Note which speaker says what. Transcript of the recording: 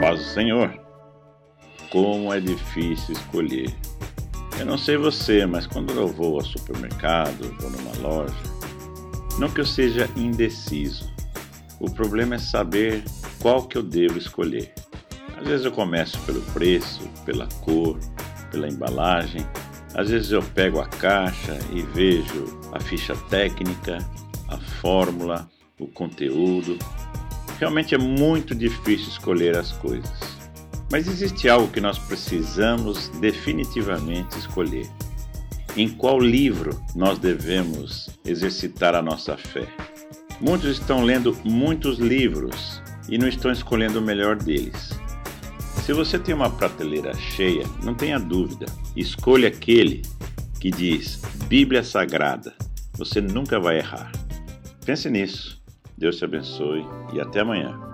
Speaker 1: Paz do Senhor. Como é difícil escolher. Eu não sei você, mas quando eu vou ao supermercado, vou numa loja, não que eu seja indeciso. O problema é saber qual que eu devo escolher. Às vezes eu começo pelo preço, pela cor, pela embalagem. Às vezes eu pego a caixa e vejo a ficha técnica, a fórmula, o conteúdo. Realmente é muito difícil escolher as coisas. Mas existe algo que nós precisamos definitivamente escolher. Em qual livro nós devemos exercitar a nossa fé? Muitos estão lendo muitos livros e não estão escolhendo o melhor deles. Se você tem uma prateleira cheia, não tenha dúvida, escolha aquele que diz Bíblia Sagrada. Você nunca vai errar. Pense nisso. Deus te abençoe e até amanhã.